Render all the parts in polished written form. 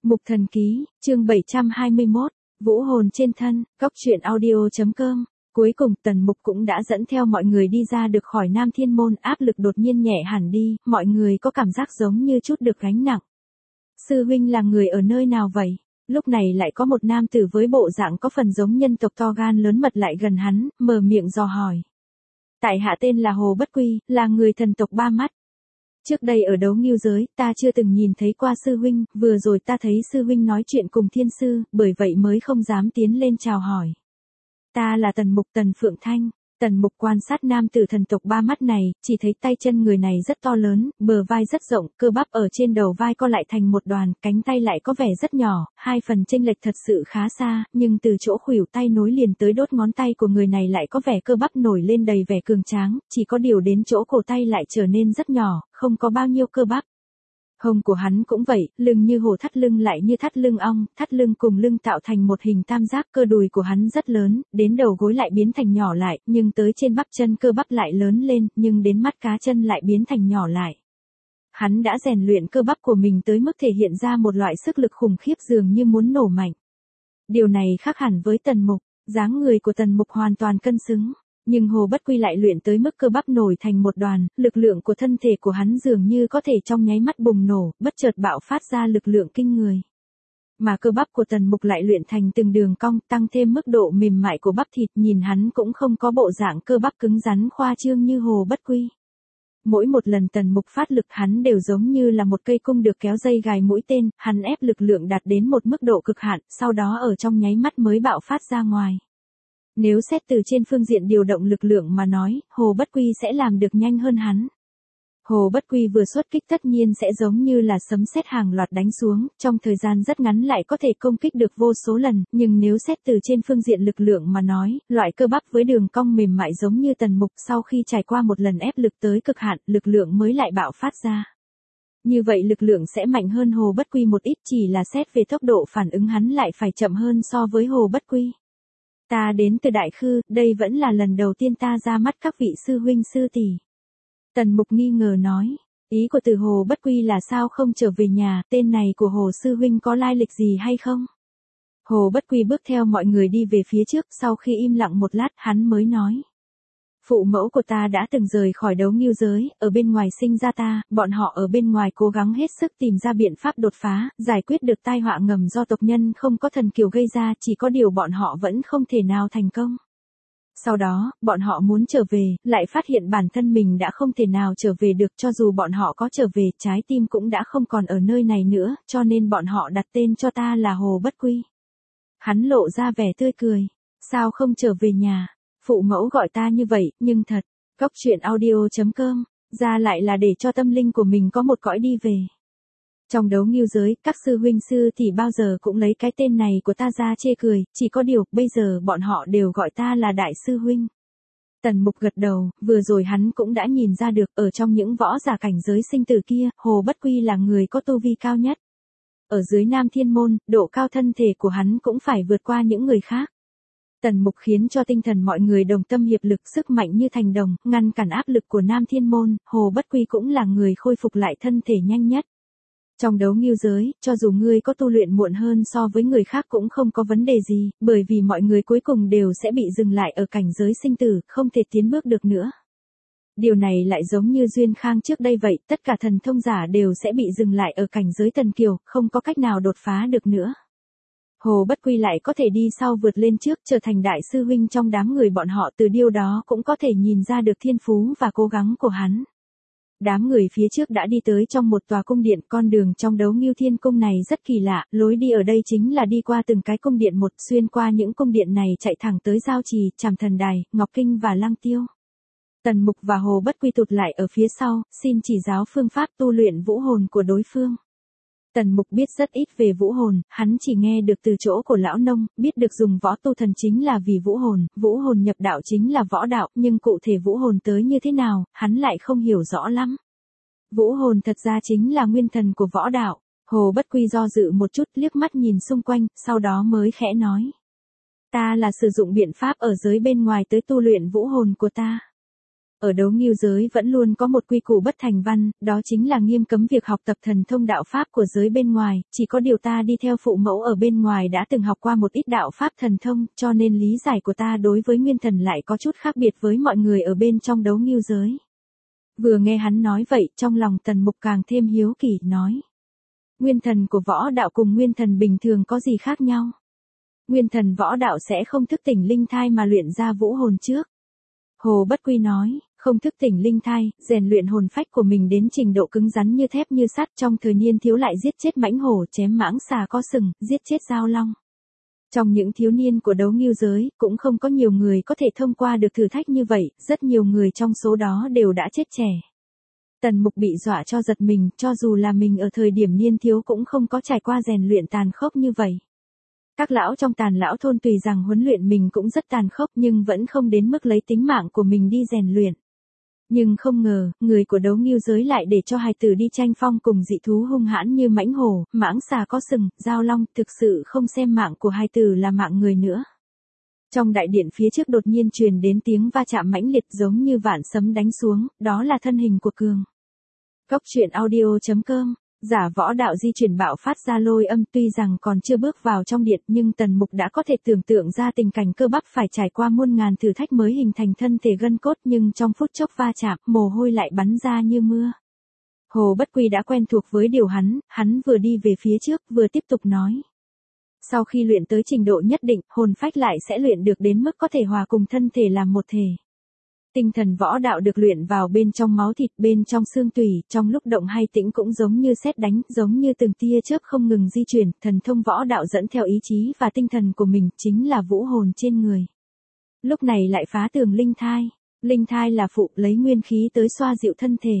Mục Thần Ký, chương 721, Vũ hồn trên thân, Cóc truyện audio.com. Cuối cùng Tần Mục cũng đã dẫn theo mọi người đi ra được khỏi Nam Thiên Môn, áp lực đột nhiên nhẹ hẳn đi, mọi người có cảm giác giống như chút được gánh nặng. Sư huynh là người ở nơi nào vậy? Lúc này lại có một nam tử với bộ dạng có phần giống nhân tộc to gan lớn mật lại gần hắn, mở miệng dò hỏi. Tại hạ tên là Hồ Bất Quy, là người thần tộc Ba Mắt. Trước đây ở đấu ngưu giới, ta chưa từng nhìn thấy qua sư huynh, vừa rồi ta thấy sư huynh nói chuyện cùng thiên sư, bởi vậy mới không dám tiến lên chào hỏi. Ta là Tần Mục Tần Phượng Thanh. Tần Mục quan sát nam tử thần tộc Ba Mắt này, chỉ thấy tay chân người này rất to lớn, bờ vai rất rộng, cơ bắp ở trên đầu vai co lại thành một đoàn, cánh tay lại có vẻ rất nhỏ, hai phần chênh lệch thật sự khá xa, nhưng từ chỗ khuỷu tay nối liền tới đốt ngón tay của người này lại có vẻ cơ bắp nổi lên đầy vẻ cường tráng, chỉ có điều đến chỗ cổ tay lại trở nên rất nhỏ, không có bao nhiêu cơ bắp. Hông của hắn cũng vậy, lưng như hổ, thắt lưng lại như thắt lưng ong, thắt lưng cùng lưng tạo thành một hình tam giác, cơ đùi của hắn rất lớn, đến đầu gối lại biến thành nhỏ lại, nhưng tới trên bắp chân cơ bắp lại lớn lên, nhưng đến mắt cá chân lại biến thành nhỏ lại. Hắn đã rèn luyện cơ bắp của mình tới mức thể hiện ra một loại sức lực khủng khiếp dường như muốn nổ mạnh. Điều này khác hẳn với Tần Mục, dáng người của Tần Mục hoàn toàn cân xứng. Nhưng Hồ Bất Quy lại luyện tới mức cơ bắp nổi thành một đoàn, lực lượng của thân thể của hắn dường như có thể trong nháy mắt bùng nổ, bất chợt bạo phát ra lực lượng kinh người. Mà cơ bắp của Tần Mục lại luyện thành từng đường cong, tăng thêm mức độ mềm mại của bắp thịt, nhìn hắn cũng không có bộ dạng cơ bắp cứng rắn khoa trương như Hồ Bất Quy. Mỗi một lần Tần Mục phát lực hắn đều giống như là một cây cung được kéo dây gài mũi tên, hắn ép lực lượng đạt đến một mức độ cực hạn, sau đó ở trong nháy mắt mới bạo phát ra ngoài. Nếu xét từ trên phương diện điều động lực lượng mà nói, Hồ Bất Quy sẽ làm được nhanh hơn hắn. Hồ Bất Quy vừa xuất kích tất nhiên sẽ giống như là sấm sét hàng loạt đánh xuống, trong thời gian rất ngắn lại có thể công kích được vô số lần, nhưng nếu xét từ trên phương diện lực lượng mà nói, loại cơ bắp với đường cong mềm mại giống như Tần Mục sau khi trải qua một lần ép lực tới cực hạn, lực lượng mới lại bạo phát ra. Như vậy lực lượng sẽ mạnh hơn Hồ Bất Quy một ít, chỉ là xét về tốc độ phản ứng hắn lại phải chậm hơn so với Hồ Bất Quy. Ta đến từ Đại Khư, đây vẫn là lần đầu tiên ta ra mắt các vị sư huynh sư tỷ. Tần Mục nghi ngờ nói, ý của từ Hồ Bất Quy là sao không trở về nhà, tên này của Hồ sư huynh có lai lịch gì hay không? Hồ Bất Quy bước theo mọi người đi về phía trước, sau khi im lặng một lát hắn mới nói. Phụ mẫu của ta đã từng rời khỏi đấu ngưu giới, ở bên ngoài sinh ra ta, bọn họ ở bên ngoài cố gắng hết sức tìm ra biện pháp đột phá, giải quyết được tai họa ngầm do tộc nhân không có thần kiều gây ra, chỉ có điều bọn họ vẫn không thể nào thành công. Sau đó, bọn họ muốn trở về, lại phát hiện bản thân mình đã không thể nào trở về được, cho dù bọn họ có trở về, trái tim cũng đã không còn ở nơi này nữa, cho nên bọn họ đặt tên cho ta là Hồ Bất Quy. Hắn lộ ra vẻ tươi cười, sao không trở về nhà? Phụ mẫu gọi ta như vậy, nhưng thật, Cóc truyện audio.com, ra lại là để cho tâm linh của mình có một cõi đi về. Trong đấu ngưu giới, các sư huynh sư thì bao giờ cũng lấy cái tên này của ta ra chê cười, chỉ có điều, bây giờ bọn họ đều gọi ta là Đại sư huynh. Tần Mục gật đầu, vừa rồi hắn cũng đã nhìn ra được, ở trong những võ giả cảnh giới sinh tử kia, Hồ Bất Quy là người có tu vi cao nhất. Ở dưới Nam Thiên Môn, độ cao thân thể của hắn cũng phải vượt qua những người khác. Tần Mục khiến cho tinh thần mọi người đồng tâm hiệp lực, sức mạnh như thành đồng, ngăn cản áp lực của Nam Thiên Môn, Hồ Bất Quy cũng là người khôi phục lại thân thể nhanh nhất. Trong đấu ngưu giới, cho dù ngươi có tu luyện muộn hơn so với người khác cũng không có vấn đề gì, bởi vì mọi người cuối cùng đều sẽ bị dừng lại ở cảnh giới sinh tử, không thể tiến bước được nữa. Điều này lại giống như Duyên Khang trước đây vậy, tất cả thần thông giả đều sẽ bị dừng lại ở cảnh giới thần kiều, không có cách nào đột phá được nữa. Hồ Bất Quy lại có thể đi sau vượt lên trước, trở thành đại sư huynh trong đám người bọn họ, từ điều đó cũng có thể nhìn ra được thiên phú và cố gắng của hắn. Đám người phía trước đã đi tới trong một tòa cung điện, con đường trong đấu ngưu thiên cung này rất kỳ lạ, lối đi ở đây chính là đi qua từng cái cung điện một, xuyên qua những cung điện này chạy thẳng tới Giao Trì, Trảm Thần Đài, Ngọc Kinh và Lăng Tiêu. Tần Mục và Hồ Bất Quy tụt lại ở phía sau, xin chỉ giáo phương pháp tu luyện vũ hồn của đối phương. Tần Mục biết rất ít về vũ hồn, hắn chỉ nghe được từ chỗ của lão nông, biết được dùng võ tu thần chính là vì vũ hồn nhập đạo chính là võ đạo, nhưng cụ thể vũ hồn tới như thế nào, hắn lại không hiểu rõ lắm. Vũ hồn thật ra chính là nguyên thần của võ đạo. Hồ Bất Quy do dự một chút, liếc mắt nhìn xung quanh, sau đó mới khẽ nói. Ta là sử dụng biện pháp ở giới bên ngoài tới tu luyện vũ hồn của ta. Ở đấu ngưu giới vẫn luôn có một quy củ bất thành văn, đó chính là nghiêm cấm việc học tập thần thông đạo pháp của giới bên ngoài, chỉ có điều ta đi theo phụ mẫu ở bên ngoài đã từng học qua một ít đạo pháp thần thông, cho nên lý giải của ta đối với nguyên thần lại có chút khác biệt với mọi người ở bên trong đấu ngưu giới. Vừa nghe hắn nói vậy, trong lòng Tần Mục càng thêm hiếu kỳ, nói. Nguyên thần của võ đạo cùng nguyên thần bình thường có gì khác nhau? Nguyên thần võ đạo sẽ không thức tỉnh linh thai mà luyện ra vũ hồn trước. Hồ Bất Quy nói, không thức tỉnh linh thai, rèn luyện hồn phách của mình đến trình độ cứng rắn như thép như sắt, trong thời niên thiếu lại giết chết mãnh hổ, chém mãng xà có sừng, giết chết dao long. Trong những thiếu niên của đấu ngưu giới, cũng không có nhiều người có thể thông qua được thử thách như vậy, rất nhiều người trong số đó đều đã chết trẻ. Tần Mục bị dọa cho giật mình, cho dù là mình ở thời điểm niên thiếu cũng không có trải qua rèn luyện tàn khốc như vậy. Các lão trong Tàn lão thôn tùy rằng huấn luyện mình cũng rất tàn khốc nhưng vẫn không đến mức lấy tính mạng của mình đi rèn luyện. Nhưng không ngờ, người của đấu ngưu giới lại để cho hài tử đi tranh phong cùng dị thú hung hãn như mãnh hổ, mãng xà có sừng, dao long, thực sự không xem mạng của hài tử là mạng người nữa. Trong đại điện phía trước đột nhiên truyền đến tiếng va chạm mãnh liệt giống như vạn sấm đánh xuống, đó là thân hình của Cường. Cốc truyện audio.com. Giả võ đạo di chuyển bạo phát ra lôi âm, tuy rằng còn chưa bước vào trong điện nhưng Tần Mục đã có thể tưởng tượng ra tình cảnh cơ bắp phải trải qua muôn ngàn thử thách mới hình thành thân thể gân cốt, nhưng trong phút chốc va chạm, mồ hôi lại bắn ra như mưa. Hồ Bất Quy đã quen thuộc với điều hắn vừa đi về phía trước vừa tiếp tục nói. Sau khi luyện tới trình độ nhất định, hồn phách lại sẽ luyện được đến mức có thể hòa cùng thân thể làm một thể. Tinh thần võ đạo được luyện vào bên trong máu thịt, bên trong xương tủy, trong lúc động hay tĩnh cũng giống như sét đánh, giống như từng tia chớp không ngừng di chuyển, thần thông võ đạo dẫn theo ý chí và tinh thần của mình, chính là vũ hồn trên người. Lúc này lại phá tường linh thai là phụ, lấy nguyên khí tới xoa dịu thân thể.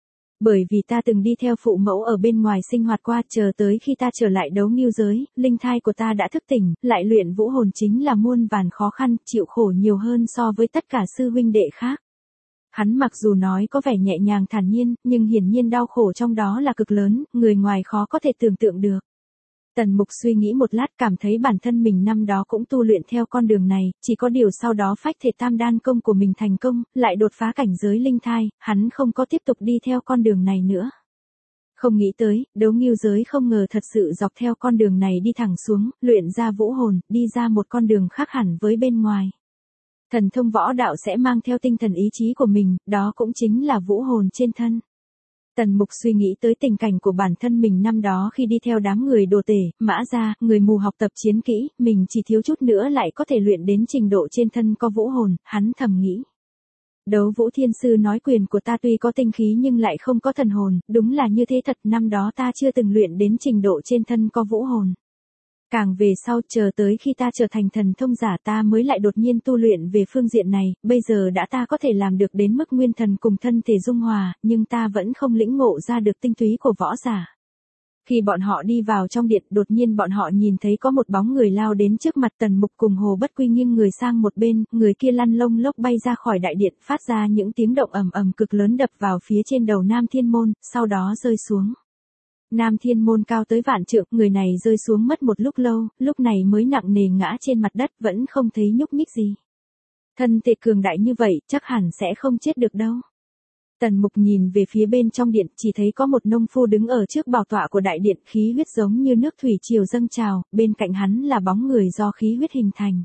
Bởi vì ta từng đi theo phụ mẫu ở bên ngoài sinh hoạt qua, chờ tới khi ta trở lại đấu ngưu giới, linh thai của ta đã thức tỉnh, lại luyện vũ hồn chính là muôn vàn khó khăn, chịu khổ nhiều hơn so với tất cả sư huynh đệ khác. Hắn mặc dù nói có vẻ nhẹ nhàng thản nhiên, nhưng hiển nhiên đau khổ trong đó là cực lớn, người ngoài khó có thể tưởng tượng được. Tần Mục suy nghĩ một lát, cảm thấy bản thân mình năm đó cũng tu luyện theo con đường này, chỉ có điều sau đó phách thể tam đan công của mình thành công, lại đột phá cảnh giới linh thai, hắn không có tiếp tục đi theo con đường này nữa. Không nghĩ tới, đấu ngưu giới không ngờ thật sự dọc theo con đường này đi thẳng xuống, luyện ra vũ hồn, đi ra một con đường khác hẳn với bên ngoài. Thần thông võ đạo sẽ mang theo tinh thần ý chí của mình, đó cũng chính là vũ hồn trên thân. Tần Mục suy nghĩ tới tình cảnh của bản thân mình năm đó khi đi theo đám người đồ tể, mã gia, người mù học tập chiến kỹ, mình chỉ thiếu chút nữa lại có thể luyện đến trình độ trên thân có vũ hồn, hắn thầm nghĩ. Đấu Vũ Thiên Sư nói quyền của ta tuy có tinh khí nhưng lại không có thần hồn, đúng là như thế thật, năm đó ta chưa từng luyện đến trình độ trên thân có vũ hồn. Càng về sau, chờ tới khi ta trở thành thần thông giả ta mới lại đột nhiên tu luyện về phương diện này, bây giờ đã ta có thể làm được đến mức nguyên thần cùng thân thể dung hòa, nhưng ta vẫn không lĩnh ngộ ra được tinh túy của võ giả. Khi bọn họ đi vào trong điện, đột nhiên bọn họ nhìn thấy có một bóng người lao đến trước mặt Tần Mục cùng Hồ Bất Quy nghiêng người sang một bên, người kia lăn lông lốc bay ra khỏi đại điện, phát ra những tiếng động ầm ầm cực lớn đập vào phía trên đầu Nam Thiên Môn, sau đó rơi xuống. Nam Thiên Môn cao tới vạn trượng, người này rơi xuống mất một lúc lâu, lúc này mới nặng nề ngã trên mặt đất, vẫn không thấy nhúc nhích gì. Thân thể cường đại như vậy, chắc hẳn sẽ không chết được đâu. Tần Mục nhìn về phía bên trong điện, chỉ thấy có một nông phu đứng ở trước bảo tọa của đại điện, khí huyết giống như nước thủy triều dâng trào, bên cạnh hắn là bóng người do khí huyết hình thành.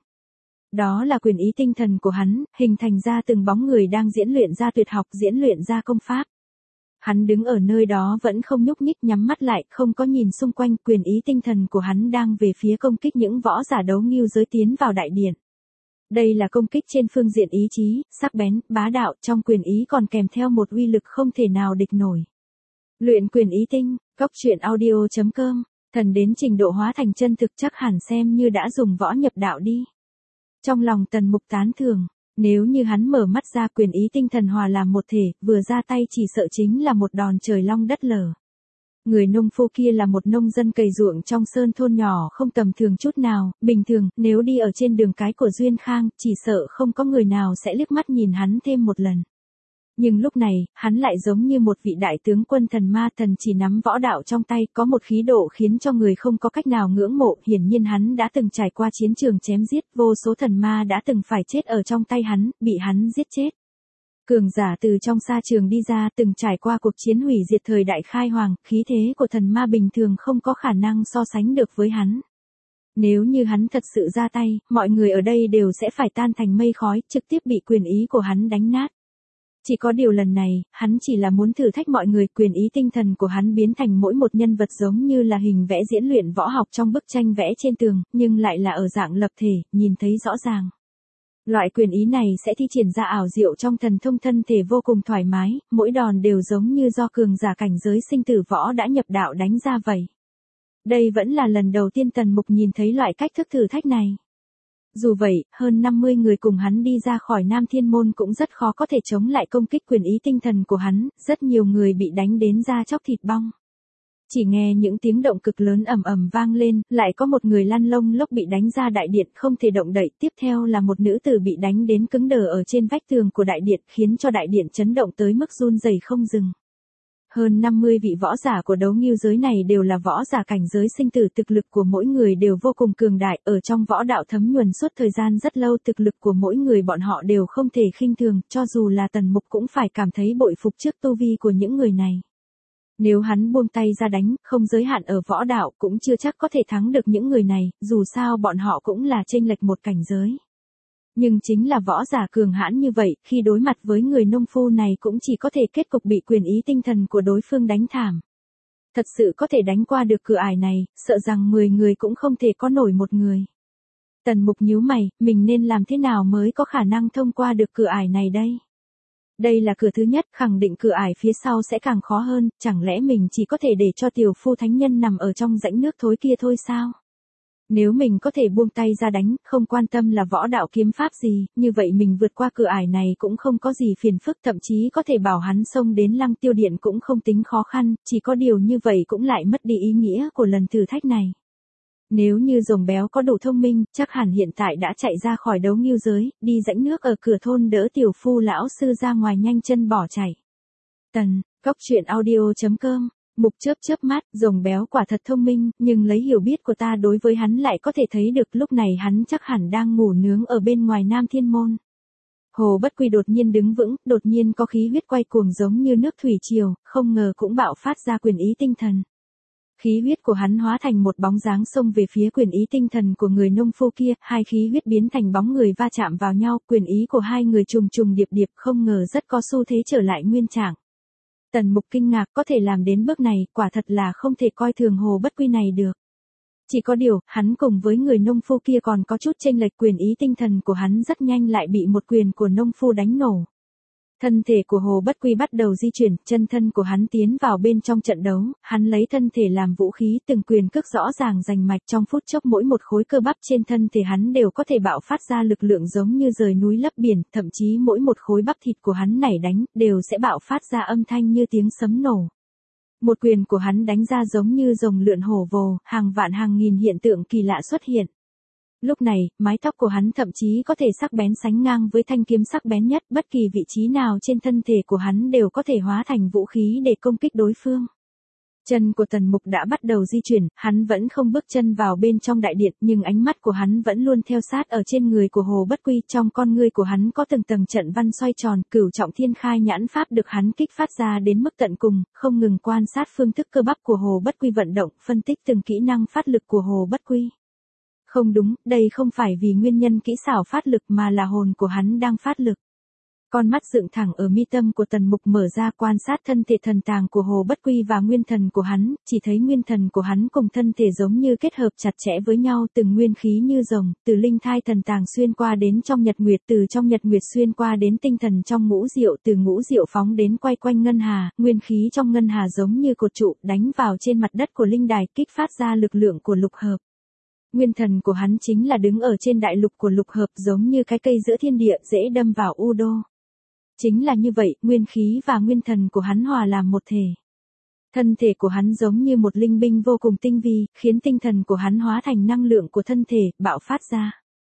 Đó là quyền ý tinh thần của hắn, hình thành ra từng bóng người đang diễn luyện ra tuyệt học, diễn luyện ra công pháp. Hắn đứng ở nơi đó vẫn không nhúc nhích, nhắm mắt lại, không có nhìn xung quanh, quyền ý tinh thần của hắn đang về phía công kích những võ giả đấu ngưu giới tiến vào đại điện. Đây là công kích trên phương diện ý chí, sắc bén, bá đạo, trong quyền ý còn kèm theo một uy lực không thể nào địch nổi. Luyện quyền ý tinh, cốc truyện audio.com, thần đến trình độ hóa thành chân thực chắc hẳn xem như đã dùng võ nhập đạo đi. Trong lòng Tần Mục tán thưởng. Nếu như hắn mở mắt ra, quyền ý tinh thần hòa làm một thể, vừa ra tay chỉ sợ chính là một đòn trời long đất lở. Người nông phu kia là một nông dân cày ruộng trong sơn thôn nhỏ không tầm thường chút nào, bình thường, nếu đi ở trên đường cái của Duyên Khang, chỉ sợ không có người nào sẽ liếc mắt nhìn hắn thêm một lần. Nhưng lúc này, hắn lại giống như một vị đại tướng quân thần ma, thần chỉ nắm võ đạo trong tay, có một khí độ khiến cho người không có cách nào ngưỡng mộ, hiển nhiên hắn đã từng trải qua chiến trường chém giết, vô số thần ma đã từng phải chết ở trong tay hắn, bị hắn giết chết. Cường giả từ trong sa trường đi ra, từng trải qua cuộc chiến hủy diệt thời đại khai hoàng, khí thế của thần ma bình thường không có khả năng so sánh được với hắn. Nếu như hắn thật sự ra tay, mọi người ở đây đều sẽ phải tan thành mây khói, trực tiếp bị quyền ý của hắn đánh nát. Chỉ có điều lần này, hắn chỉ là muốn thử thách mọi người, quyền ý tinh thần của hắn biến thành mỗi một nhân vật giống như là hình vẽ diễn luyện võ học trong bức tranh vẽ trên tường, nhưng lại là ở dạng lập thể, nhìn thấy rõ ràng. Loại quyền ý này sẽ thi triển ra ảo diệu trong thần thông, thân thể vô cùng thoải mái, mỗi đòn đều giống như do cường giả cảnh giới sinh tử võ đã nhập đạo đánh ra vậy. Đây vẫn là lần đầu tiên Tần Mục nhìn thấy loại cách thức thử thách này. Dù vậy, hơn 50 người cùng hắn đi ra khỏi Nam Thiên Môn cũng rất khó có thể chống lại công kích quyền ý tinh thần của hắn, rất nhiều người bị đánh đến da chóc thịt bong. Chỉ nghe những tiếng động cực lớn ầm ầm vang lên, lại có một người lăn lông lốc bị đánh ra đại điện không thể động đậy, tiếp theo là một nữ tử bị đánh đến cứng đờ ở trên vách tường của đại điện, khiến cho đại điện chấn động tới mức run rẩy không dừng. Hơn 50 vị võ giả của đấu ngưu giới này đều là võ giả cảnh giới sinh tử, thực lực của mỗi người đều vô cùng cường đại, ở trong võ đạo thấm nhuần suốt thời gian rất lâu, thực lực của mỗi người bọn họ đều không thể khinh thường, cho dù là Tần Mục cũng phải cảm thấy bội phục trước tu vi của những người này. Nếu hắn buông tay ra đánh, không giới hạn ở võ đạo cũng chưa chắc có thể thắng được những người này, dù sao bọn họ cũng là chênh lệch một cảnh giới. Nhưng chính là võ giả cường hãn như vậy, khi đối mặt với người nông phu này cũng chỉ có thể kết cục bị quyền ý tinh thần của đối phương đánh thảm. Thật sự có thể đánh qua được cửa ải này, sợ rằng 10 người cũng không thể có nổi một người. Tần Mục nhíu mày, mình nên làm thế nào mới có khả năng thông qua được cửa ải này đây? Đây là cửa thứ nhất, khẳng định cửa ải phía sau sẽ càng khó hơn, chẳng lẽ mình chỉ có thể để cho tiểu phu thánh nhân nằm ở trong rãnh nước thối kia thôi sao? Nếu mình có thể buông tay ra đánh, không quan tâm là võ đạo kiếm pháp gì, như vậy mình vượt qua cửa ải này cũng không có gì phiền phức, thậm chí có thể bảo hắn xông đến Lăng Tiêu Điện cũng không tính khó khăn, chỉ có điều như vậy cũng lại mất đi ý nghĩa của lần thử thách này. Nếu như rồng béo có đủ thông minh, chắc hẳn hiện tại đã chạy ra khỏi đấu ngưu giới, đi rãnh nước ở cửa thôn đỡ tiểu phu lão sư ra ngoài nhanh chân bỏ chạy. Góc truyện audio.com Mục chớp mắt, rồng béo quả thật thông minh, nhưng lấy hiểu biết của ta đối với hắn lại có thể thấy được lúc này hắn chắc hẳn đang ngủ nướng ở bên ngoài Nam Thiên Môn. Hồ Bất Quy đột nhiên đứng vững, đột nhiên có khí huyết quay cuồng giống như nước thủy triều, không ngờ cũng bạo phát ra quyền ý tinh thần. Khí huyết của hắn hóa thành một bóng dáng xông về phía quyền ý tinh thần của người nông phu kia, hai khí huyết biến thành bóng người va chạm vào nhau, quyền ý của hai người trùng trùng điệp điệp, không ngờ rất có xu thế trở lại nguyên trạng. Tần Mục kinh ngạc, có thể làm đến bước này, quả thật là không thể coi thường Hồ Bất Quy này được. Chỉ có điều, hắn cùng với người nông phu kia còn có chút chênh lệch, quyền ý tinh thần của hắn rất nhanh lại bị một quyền của nông phu đánh nổ. Thân thể của Hồ Bất Quy bắt đầu di chuyển, chân thân của hắn tiến vào bên trong trận đấu, hắn lấy thân thể làm vũ khí, từng quyền cước rõ ràng rành mạch, trong phút chốc mỗi một khối cơ bắp trên thân thể hắn đều có thể bạo phát ra lực lượng giống như rời núi lấp biển, thậm chí mỗi một khối bắp thịt của hắn nảy đánh, đều sẽ bạo phát ra âm thanh như tiếng sấm nổ. Một quyền của hắn đánh ra giống như rồng lượn hổ vồ, hàng vạn hàng nghìn hiện tượng kỳ lạ xuất hiện. Lúc này, mái tóc của hắn thậm chí có thể sắc bén sánh ngang với thanh kiếm sắc bén nhất, bất kỳ vị trí nào trên thân thể của hắn đều có thể hóa thành vũ khí để công kích đối phương. Chân của Tần Mục đã bắt đầu di chuyển, hắn vẫn không bước chân vào bên trong đại điện, nhưng ánh mắt của hắn vẫn luôn theo sát ở trên người của Hồ Bất Quy, trong con ngươi của hắn có từng tầng trận văn xoay tròn, cửu trọng thiên khai nhãn pháp được hắn kích phát ra đến mức tận cùng, không ngừng quan sát phương thức cơ bắp của Hồ Bất Quy vận động, phân tích từng kỹ năng phát lực của Hồ Bất Quy. Không đúng, đây không phải vì nguyên nhân kỹ xảo phát lực mà là hồn của hắn đang phát lực. Con mắt dựng thẳng ở mi tâm của Tần Mục mở ra quan sát thân thể thần tàng của Hồ Bất Quy và nguyên thần của hắn, chỉ thấy nguyên thần của hắn cùng thân thể giống như kết hợp chặt chẽ với nhau, từng nguyên khí như rồng, từ linh thai thần tàng xuyên qua đến trong nhật nguyệt, từ trong nhật nguyệt xuyên qua đến tinh thần trong ngũ diệu, từ ngũ diệu phóng đến quay quanh ngân hà, nguyên khí trong ngân hà giống như cột trụ, đánh vào trên mặt đất của linh đài, kích phát ra lực lượng của lục hợp. Nguyên thần của hắn chính là đứng ở trên đại lục của lục hợp, giống như cái cây giữa thiên địa, dễ đâm vào u đô. Chính là như vậy, nguyên khí và nguyên thần của hắn hòa làm một thể. Thân thể của hắn giống như một linh binh vô cùng tinh vi, khiến tinh thần của hắn hóa thành năng lượng của thân thể, bạo phát ra.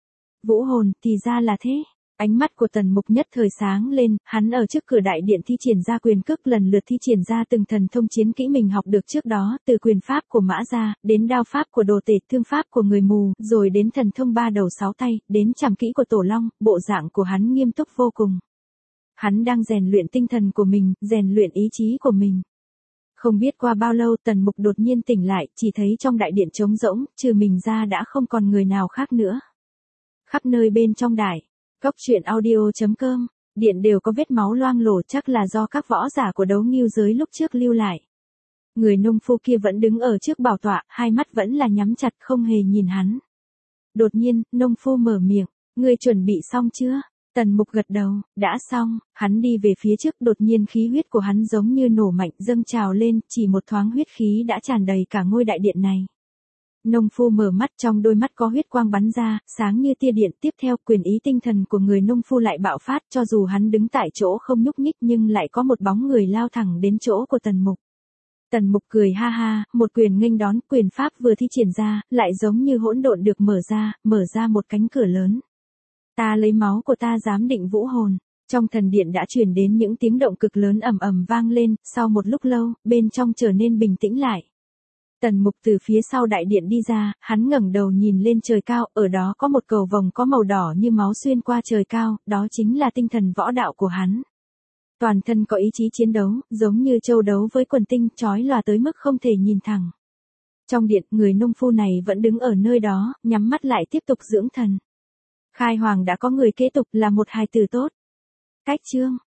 Vũ hồn, thì ra là thế. Ánh mắt của Tần Mục nhất thời sáng lên, hắn ở trước cửa đại điện thi triển ra quyền cước, lần lượt thi triển ra từng thần thông chiến kỹ mình học được trước đó, từ quyền pháp của Mã Gia, đến đao pháp của Đồ Tể, thương pháp của người mù, rồi đến thần thông ba đầu sáu tay, đến trảm kỹ của Tổ Long, bộ dạng của hắn nghiêm túc vô cùng. Hắn đang rèn luyện tinh thần của mình, rèn luyện ý chí của mình. Không biết qua bao lâu Tần Mục đột nhiên tỉnh lại, chỉ thấy trong đại điện trống rỗng, trừ mình ra đã không còn người nào khác nữa. Khắp nơi bên trong đài, cốc truyện audio.com, điện đều có vết máu loang lổ, chắc là do các võ giả của đấu ngưu giới lúc trước lưu lại. Người nông phu kia vẫn đứng ở trước bảo tọa, hai mắt vẫn là nhắm chặt không hề nhìn hắn. Đột nhiên, nông phu mở miệng, ngươi chuẩn bị xong chưa? Tần Mục gật đầu, đã xong, hắn đi về phía trước, đột nhiên khí huyết của hắn giống như nổ mạnh dâng trào lên, chỉ một thoáng huyết khí đã tràn đầy cả ngôi đại điện này. Nông phu mở mắt, trong đôi mắt có huyết quang bắn ra, sáng như tia điện, tiếp theo quyền ý tinh thần của người nông phu lại bạo phát, cho dù hắn đứng tại chỗ không nhúc nhích nhưng lại có một bóng người lao thẳng đến chỗ của Tần Mục. Tần Mục cười ha ha, một quyền nghênh đón, quyền pháp vừa thi triển ra, lại giống như hỗn độn được mở ra một cánh cửa lớn. Ta lấy máu của ta giám định vũ hồn. Trong thần điện đã truyền đến những tiếng động cực lớn ầm ầm vang lên, sau một lúc lâu, bên trong trở nên bình tĩnh lại. Tần Mục từ phía sau đại điện đi ra, hắn ngẩng đầu nhìn lên trời cao, ở đó có một cầu vồng có màu đỏ như máu xuyên qua trời cao, đó chính là tinh thần võ đạo của hắn. Toàn thân có ý chí chiến đấu, giống như châu đấu với quần tinh, chói lòa tới mức không thể nhìn thẳng. Trong điện, người nông phu này vẫn đứng ở nơi đó, nhắm mắt lại tiếp tục dưỡng thần. Khai Hoàng đã có người kế tục, là một hài tử tốt. Cách chương